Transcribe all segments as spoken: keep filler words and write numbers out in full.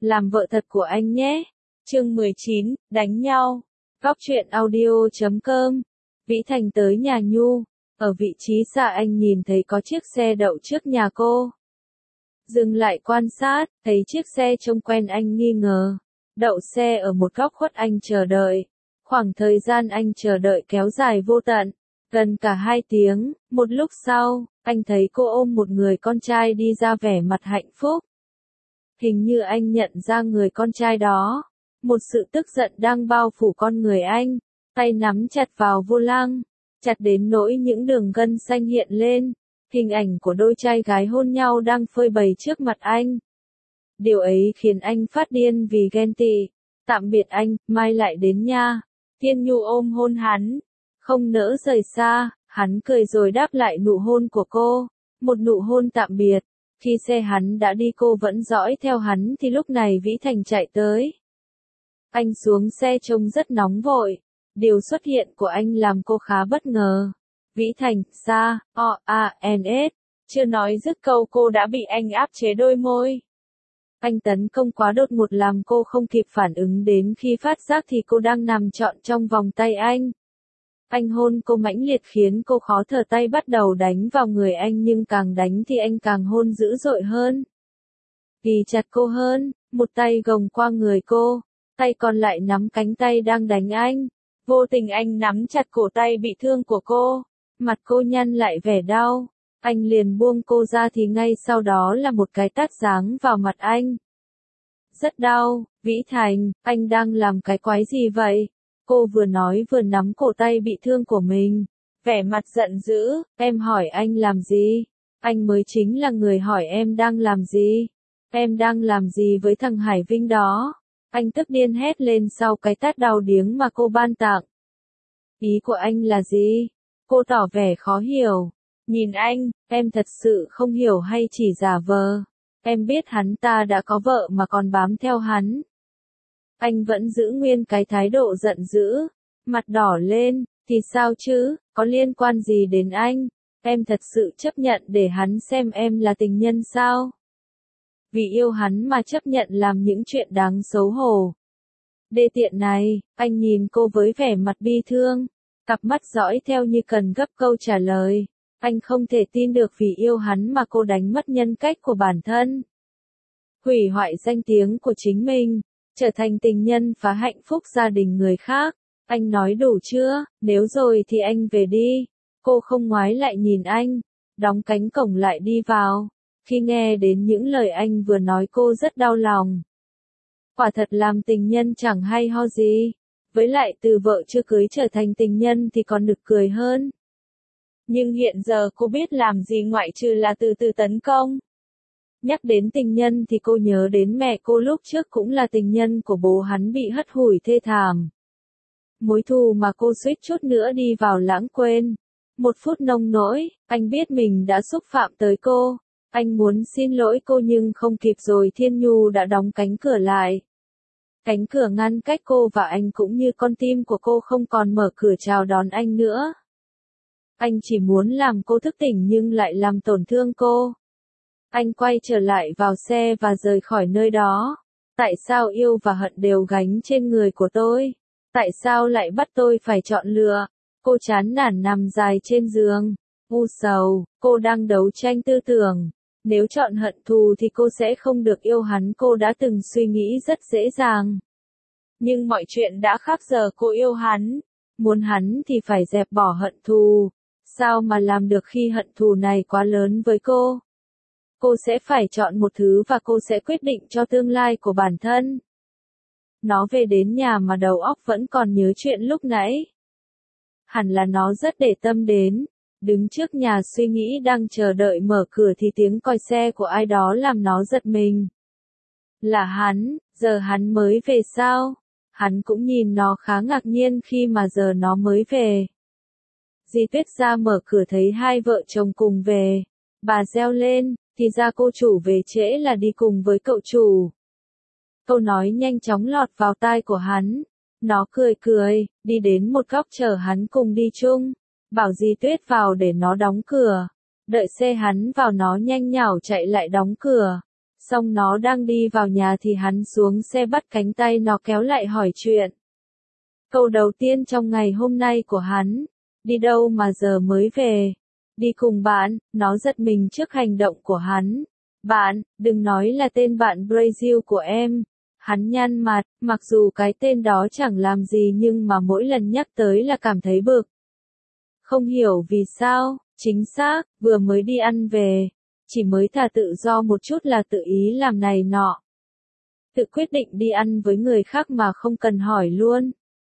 làm vợ thật của anh nhé. Chương mười chín, đánh nhau. Góc truyện audio chấm com. Vĩ Thành tới nhà Nhu. Ở vị trí xa anh nhìn thấy có chiếc xe đậu trước nhà cô. Dừng lại quan sát, thấy chiếc xe trông quen anh nghi ngờ. Đậu xe ở một góc khuất anh chờ đợi. Khoảng thời gian anh chờ đợi kéo dài vô tận. Gần cả hai tiếng, một lúc sau, anh thấy cô ôm một người con trai đi ra vẻ mặt hạnh phúc. Hình như anh nhận ra người con trai đó. Một sự tức giận đang bao phủ con người anh, tay nắm chặt vào vô lăng, chặt đến nỗi những đường gân xanh hiện lên. Hình ảnh của đôi trai gái hôn nhau đang phơi bày trước mặt anh. Điều ấy khiến anh phát điên vì ghen tị. Tạm biệt anh, mai lại đến nha. Thiên Nhu ôm hôn hắn, không nỡ rời xa, hắn cười rồi đáp lại nụ hôn của cô. Một nụ hôn tạm biệt. Khi xe hắn đã đi cô vẫn dõi theo hắn thì lúc này Vĩ Thành chạy tới. Anh xuống xe trông rất nóng vội. Điều xuất hiện của anh làm cô khá bất ngờ. Vĩ Thành, xa, o, a, n, s. Chưa nói dứt câu cô đã bị anh áp chế đôi môi. Anh tấn công quá đột ngột làm cô không kịp phản ứng, đến khi phát giác thì cô đang nằm trọn trong vòng tay anh. Anh hôn cô mãnh liệt khiến cô khó thở, tay bắt đầu đánh vào người anh nhưng càng đánh thì anh càng hôn dữ dội hơn. Ghi chặt cô hơn, một tay gồng qua người cô, tay còn lại nắm cánh tay đang đánh anh. Vô tình anh nắm chặt cổ tay bị thương của cô, mặt cô nhăn lại vẻ đau. Anh liền buông cô ra thì ngay sau đó là một cái tát giáng vào mặt anh. Rất đau. Vĩ Thành, anh đang làm cái quái gì vậy? Cô vừa nói vừa nắm cổ tay bị thương của mình, vẻ mặt giận dữ. Em hỏi anh làm gì? Anh mới chính là người hỏi em đang làm gì. Em đang làm gì với thằng Hải Vinh đó? Anh tức điên hét lên sau cái tát đau điếng mà cô ban tặng. Ý của anh là gì? Cô tỏ vẻ khó hiểu. Nhìn anh, em thật sự không hiểu hay chỉ giả vờ? Em biết hắn ta đã có vợ mà còn bám theo hắn. Anh vẫn giữ nguyên cái thái độ giận dữ, mặt đỏ lên. Thì sao chứ, có liên quan gì đến anh? Em thật sự chấp nhận để hắn xem em là tình nhân sao? Vì yêu hắn mà chấp nhận làm những chuyện đáng xấu hổ. Đê tiện này. Anh nhìn cô với vẻ mặt bi thương, cặp mắt dõi theo như cần gấp câu trả lời. Anh không thể tin được vì yêu hắn mà cô đánh mất nhân cách của bản thân. Hủy hoại danh tiếng của chính mình, trở thành tình nhân phá hạnh phúc gia đình người khác. Anh nói đủ chưa? Nếu rồi thì anh về đi. Cô không ngoái lại nhìn anh, đóng cánh cổng lại đi vào. Khi nghe đến những lời anh vừa nói cô rất đau lòng. Quả thật làm tình nhân chẳng hay ho gì. Với lại từ vợ chưa cưới trở thành tình nhân thì còn nực cười hơn. Nhưng hiện giờ cô biết làm gì ngoại trừ là từ từ tấn công. Nhắc đến tình nhân thì cô nhớ đến mẹ cô lúc trước cũng là tình nhân của bố hắn bị hất hủi thê thảm. Mối thù mà cô suýt chút nữa đi vào lãng quên. Một phút nông nỗi, anh biết mình đã xúc phạm tới cô. Anh muốn xin lỗi cô nhưng không kịp rồi, Thiên Nhu đã đóng cánh cửa lại. Cánh cửa ngăn cách cô và anh cũng như con tim của cô không còn mở cửa chào đón anh nữa. Anh chỉ muốn làm cô thức tỉnh nhưng lại làm tổn thương cô. Anh quay trở lại vào xe và rời khỏi nơi đó. Tại sao yêu và hận đều gánh trên người của tôi? Tại sao lại bắt tôi phải chọn lựa? Cô chán nản nằm dài trên giường. U sầu, cô đang đấu tranh tư tưởng. Nếu chọn hận thù thì cô sẽ không được yêu hắn, cô đã từng suy nghĩ rất dễ dàng. Nhưng mọi chuyện đã khác giờ, cô yêu hắn. Muốn hắn thì phải dẹp bỏ hận thù. Sao mà làm được khi hận thù này quá lớn với cô? Cô sẽ phải chọn một thứ và cô sẽ quyết định cho tương lai của bản thân. Nó về đến nhà mà đầu óc vẫn còn nhớ chuyện lúc nãy. Hẳn là nó rất để tâm đến. Đứng trước nhà suy nghĩ đang chờ đợi mở cửa thì tiếng còi xe của ai đó làm nó giật mình. Là hắn, giờ hắn mới về sao? Hắn cũng nhìn nó khá ngạc nhiên khi mà giờ nó mới về. Di Tuyết ra mở cửa thấy hai vợ chồng cùng về. Bà reo lên, thì ra cô chủ về trễ là đi cùng với cậu chủ. Câu nói nhanh chóng lọt vào tai của hắn. Nó cười cười, đi đến một góc chờ hắn cùng đi chung. Bảo Di Tuyết vào để nó đóng cửa. Đợi xe hắn vào nó nhanh nhảu chạy lại đóng cửa. Xong nó đang đi vào nhà thì hắn xuống xe bắt cánh tay nó kéo lại hỏi chuyện. Câu đầu tiên trong ngày hôm nay của hắn, đi đâu mà giờ mới về? Đi cùng bạn, nó giật mình trước hành động của hắn. Bạn, đừng nói là tên bạn Brazil của em. Hắn nhăn mặt, mặc dù cái tên đó chẳng làm gì nhưng mà mỗi lần nhắc tới là cảm thấy bực. Không hiểu vì sao, chính xác, vừa mới đi ăn về. Chỉ mới thả tự do một chút là tự ý làm này nọ. Tự quyết định đi ăn với người khác mà không cần hỏi luôn.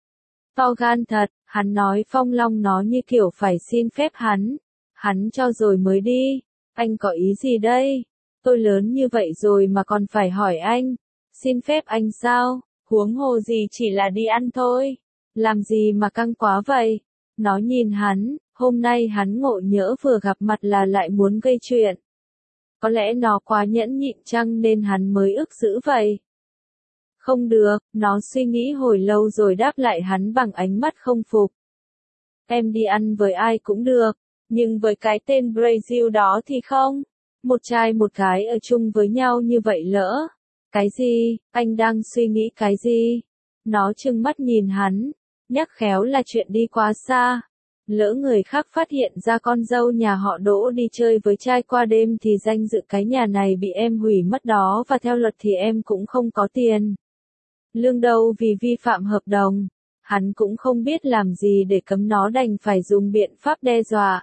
To gan thật, hắn nói phong long nó như kiểu phải xin phép hắn. Hắn cho rồi mới đi. Anh có ý gì đây? Tôi lớn như vậy rồi mà còn phải hỏi anh. Xin phép anh sao? Huống hồ gì chỉ là đi ăn thôi. Làm gì mà căng quá vậy? Nó nhìn hắn, hôm nay hắn ngộ nhỡ vừa gặp mặt là lại muốn gây chuyện. Có lẽ nó quá nhẫn nhịn chăng nên hắn mới ức dữ vậy. Không được, nó suy nghĩ hồi lâu rồi đáp lại hắn bằng ánh mắt không phục. Em đi ăn với ai cũng được, nhưng với cái tên Brazil đó thì không. Một trai một gái ở chung với nhau như vậy lỡ. Cái gì, anh đang suy nghĩ cái gì? Nó trừng mắt nhìn hắn, nhắc khéo là chuyện đi quá xa. Lỡ người khác phát hiện ra con dâu nhà họ Đỗ đi chơi với trai qua đêm thì danh dự cái nhà này bị em hủy mất đó và theo luật thì em cũng không có tiền. Lương đâu vì vi phạm hợp đồng. Hắn cũng không biết làm gì để cấm nó đành phải dùng biện pháp đe dọa.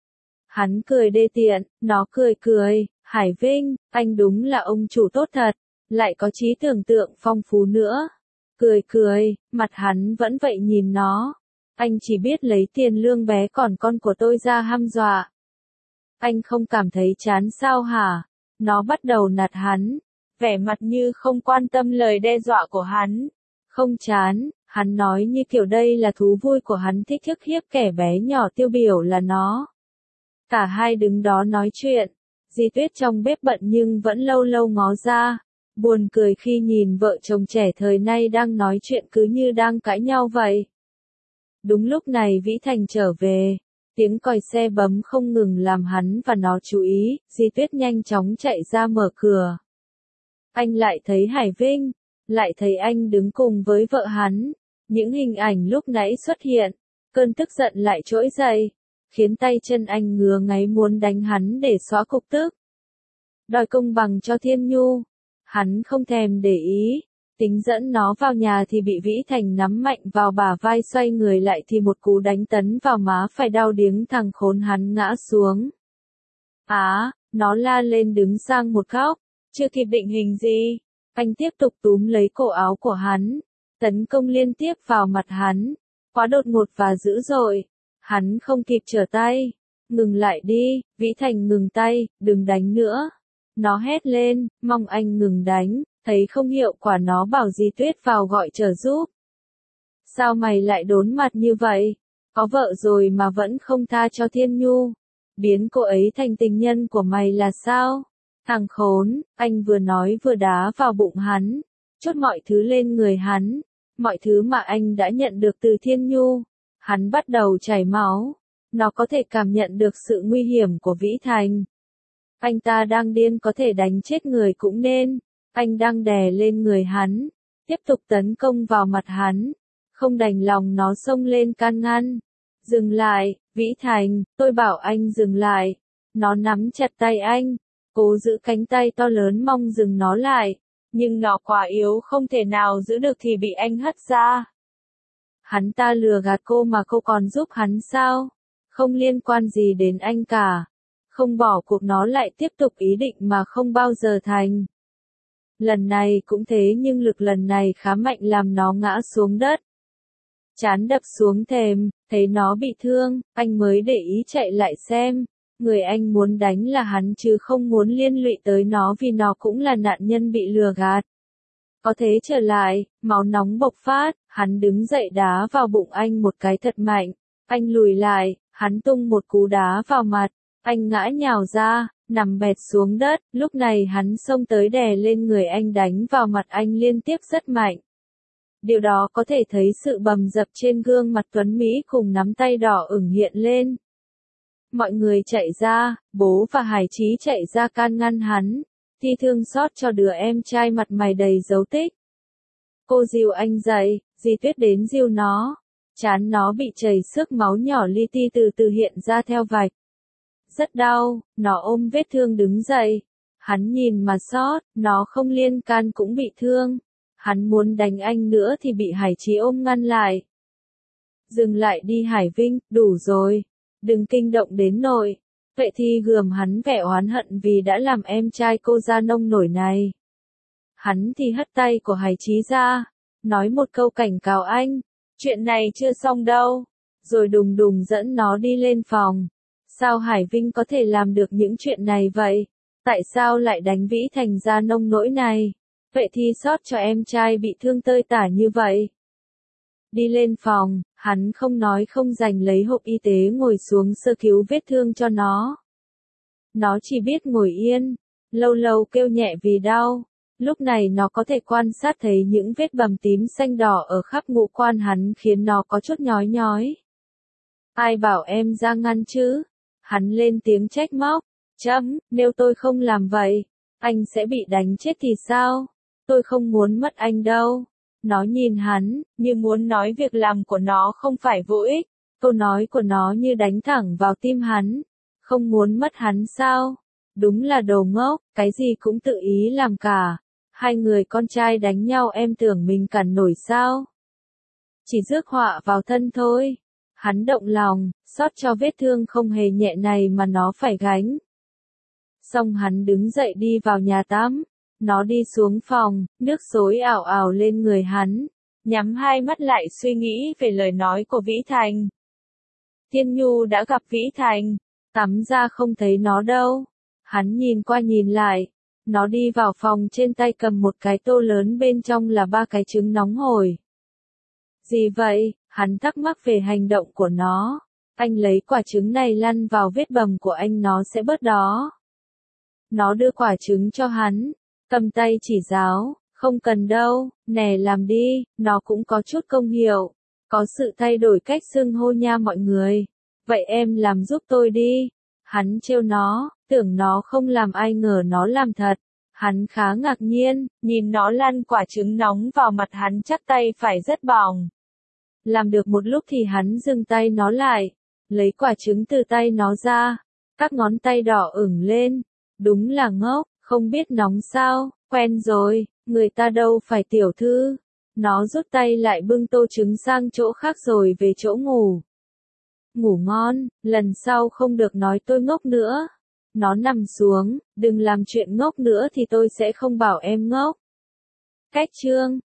Hắn cười đê tiện, nó cười cười, Hải Vinh, anh đúng là ông chủ tốt thật, lại có trí tưởng tượng phong phú nữa. Cười cười, mặt hắn vẫn vậy nhìn nó. Anh chỉ biết lấy tiền lương bé còn con của tôi ra hăm dọa. Anh không cảm thấy chán sao hả? Nó bắt đầu nạt hắn, vẻ mặt như không quan tâm lời đe dọa của hắn. Không chán, hắn nói như kiểu đây là thú vui của hắn thích ức hiếp kẻ bé nhỏ tiêu biểu là nó. Cả hai đứng đó nói chuyện. Di Tuyết trong bếp bận nhưng vẫn lâu lâu ngó ra. Buồn cười khi nhìn vợ chồng trẻ thời nay đang nói chuyện cứ như đang cãi nhau vậy. Đúng lúc này Vĩ Thành trở về. Tiếng còi xe bấm không ngừng làm hắn và nó chú ý. Di Tuyết nhanh chóng chạy ra mở cửa. Anh lại thấy Hải Vinh. Lại thấy anh đứng cùng với vợ hắn. Những hình ảnh lúc nãy xuất hiện. Cơn tức giận lại trỗi dậy. Khiến tay chân anh ngứa ngáy muốn đánh hắn để xóa cục tức. Đòi công bằng cho Thiên Nhu. Hắn không thèm để ý. Tính dẫn nó vào nhà thì bị Vĩ Thành nắm mạnh vào bả vai, xoay người lại thì một cú đánh tấn vào má phải đau điếng thằng khốn hắn ngã xuống. Á, nó la lên đứng sang một góc. Chưa kịp định hình gì. Anh tiếp tục túm lấy cổ áo của hắn. Tấn công liên tiếp vào mặt hắn. Quá đột ngột và dữ dội. Hắn không kịp trở tay. Ngừng lại đi, Vĩ Thành ngừng tay, đừng đánh nữa. Nó hét lên, mong anh ngừng đánh, thấy không hiệu quả nó bảo Di Tuyết vào gọi trợ giúp. Sao mày lại đốn mặt như vậy? Có vợ rồi mà vẫn không tha cho Thiên Nhu. Biến cô ấy thành tình nhân của mày là sao? Thằng khốn, anh vừa nói vừa đá vào bụng hắn. Chốt mọi thứ lên người hắn. Mọi thứ mà anh đã nhận được từ Thiên Nhu. Hắn bắt đầu chảy máu. Nó có thể cảm nhận được sự nguy hiểm của Vĩ Thành. Anh ta đang điên, có thể đánh chết người cũng nên. Anh đang đè lên người hắn. Tiếp tục tấn công vào mặt hắn. Không đành lòng nó xông lên can ngăn. Dừng lại, Vĩ Thành, tôi bảo anh dừng lại. Nó nắm chặt tay anh. Cố giữ cánh tay to lớn mong dừng nó lại. Nhưng nó quá yếu không thể nào giữ được thì bị anh hất ra. Hắn ta lừa gạt cô mà cô còn giúp hắn sao? Không liên quan gì đến anh cả. Không bỏ cuộc nó lại tiếp tục ý định mà không bao giờ thành. Lần này cũng thế nhưng lực lần này khá mạnh làm nó ngã xuống đất. Chán đập xuống thềm, thấy nó bị thương, anh mới để ý chạy lại xem. Người anh muốn đánh là hắn chứ không muốn liên lụy tới nó vì nó cũng là nạn nhân bị lừa gạt. Có thế trở lại, máu nóng bộc phát, hắn đứng dậy đá vào bụng anh một cái thật mạnh. Anh lùi lại, hắn tung một cú đá vào mặt. Anh ngã nhào ra, nằm bệt xuống đất, lúc này hắn xông tới đè lên người anh đánh vào mặt anh liên tiếp rất mạnh. Điều đó có thể thấy sự bầm dập trên gương mặt Tuấn Mỹ cùng nắm tay đỏ ửng hiện lên. Mọi người chạy ra, bố và Hải Chí chạy ra can ngăn hắn. Thi thương xót cho đứa em trai mặt mày đầy dấu tích. Cô dìu anh dậy, dì Tuyết đến dìu nó. Trán nó bị chảy xước máu nhỏ li ti từ từ hiện ra theo vạch. Rất đau, nó ôm vết thương đứng dậy. Hắn nhìn mà xót, nó không liên can cũng bị thương. Hắn muốn đánh anh nữa thì bị Hải Chí ôm ngăn lại. Dừng lại đi Hải Vinh, đủ rồi. Đừng kinh động đến nội. Vệ Thi gườm hắn vẻ oán hận vì đã làm em trai cô ra nông nổi này. Hắn thì hất tay của Hải Chí ra, nói một câu cảnh cáo anh, chuyện này chưa xong đâu, rồi đùng đùng dẫn nó đi lên phòng. Sao Hải Vinh có thể làm được những chuyện này vậy? Tại sao lại đánh Vĩ Thành ra nông nỗi này? Vệ Thi xót cho em trai bị thương tơi tả như vậy. Đi lên phòng, hắn không nói không dành lấy hộp y tế ngồi xuống sơ cứu vết thương cho nó. Nó chỉ biết ngồi yên, lâu lâu kêu nhẹ vì đau. Lúc này nó có thể quan sát thấy những vết bầm tím xanh đỏ ở khắp ngũ quan hắn khiến nó có chút nhói nhói. Ai bảo em ra ngăn chứ? Hắn lên tiếng trách móc. Chấm, nếu tôi không làm vậy, anh sẽ bị đánh chết thì sao? Tôi không muốn mất anh đâu. Nó nhìn hắn, như muốn nói việc làm của nó không phải vô ích. Câu nói của nó như đánh thẳng vào tim hắn. Không muốn mất hắn sao? Đúng là đồ ngốc, cái gì cũng tự ý làm cả. Hai người con trai đánh nhau em tưởng mình cản nổi sao? Chỉ rước họa vào thân thôi. Hắn động lòng, xót cho vết thương không hề nhẹ này mà nó phải gánh. Xong hắn đứng dậy đi vào nhà tắm. Nó đi xuống phòng, nước xối ảo ảo lên người hắn. Nhắm hai mắt lại suy nghĩ về lời nói của Vĩ Thành. Thiên Nhu đã gặp Vĩ Thành. Tắm ra không thấy nó đâu. Hắn nhìn qua nhìn lại. Nó đi vào phòng trên tay cầm một cái tô lớn bên trong là ba cái trứng nóng hổi. Gì vậy? Hắn thắc mắc về hành động của nó. Anh lấy quả trứng này lăn vào vết bầm của anh nó sẽ bớt đó. Nó đưa quả trứng cho hắn. Cầm tay chỉ giáo. Không cần đâu, nè làm đi, nó cũng có chút công hiệu. Có sự thay đổi cách xưng hô nha mọi người. Vậy em làm giúp tôi đi. Hắn trêu nó, tưởng nó không làm ai ngờ nó làm thật. Hắn khá ngạc nhiên, nhìn nó lăn quả trứng nóng vào mặt hắn chắc tay phải rất bỏng. Làm được một lúc thì hắn dừng tay nó lại, lấy quả trứng từ tay nó ra, các ngón tay đỏ ửng lên. Đúng là ngốc, không biết nóng sao, quen rồi, người ta đâu phải tiểu thư. Nó rút tay lại bưng tô trứng sang chỗ khác rồi về chỗ ngủ. Ngủ ngon, lần sau không được nói tôi ngốc nữa. Nó nằm xuống, đừng làm chuyện ngốc nữa thì tôi sẽ không bảo em ngốc. Cách chương